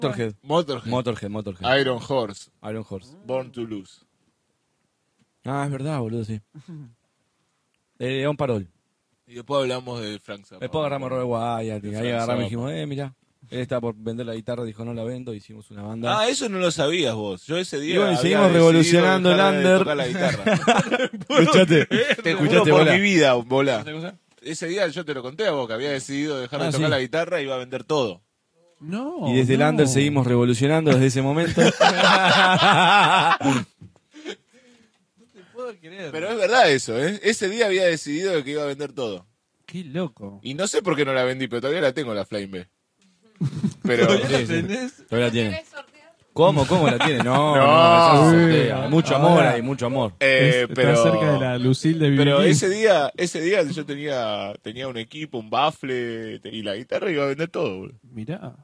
Motorhead. Iron Horse. Born to Lose. Ah, es verdad, boludo, sí. León Parol. Y después hablamos de Frank Zappa. Después agarramos a Robert Wyatt. De Ahí Frank agarramos y Zappa. dijimos, mirá. Él estaba por vender la guitarra, dijo, no la vendo. Hicimos una banda. Ah, eso no lo sabías vos. Yo ese día Y bueno, había seguimos decidido revolucionando el dejar de under. tocar la guitarra. Escuchate. Te juro Escuchate, por bola. mi vida, bola. ¿Qué cosa? Ese día yo te lo conté a vos, que había decidido dejar de Ah, tocar sí. la guitarra y iba a vender todo. No. Y desde el under seguimos revolucionando desde ese momento. puedo creer. Pero es verdad eso, ¿eh? Ese día había decidido de que iba a vender todo. Qué loco. Y no sé por qué no la vendí, pero todavía la tengo, la Flame B. Pero ¿Todavía la Sí, sí. tenés? Todavía la tiene. ¿Querés sortear? ¿Cómo la tiene? No, No. esa se sortea. Mucho amor Ahora- hay, mucho amor. pero Está cerca de la Lucille de Pero BB ese día yo tenía un equipo, un bafle y la guitarra iba a vender todo, boludo. Mirá.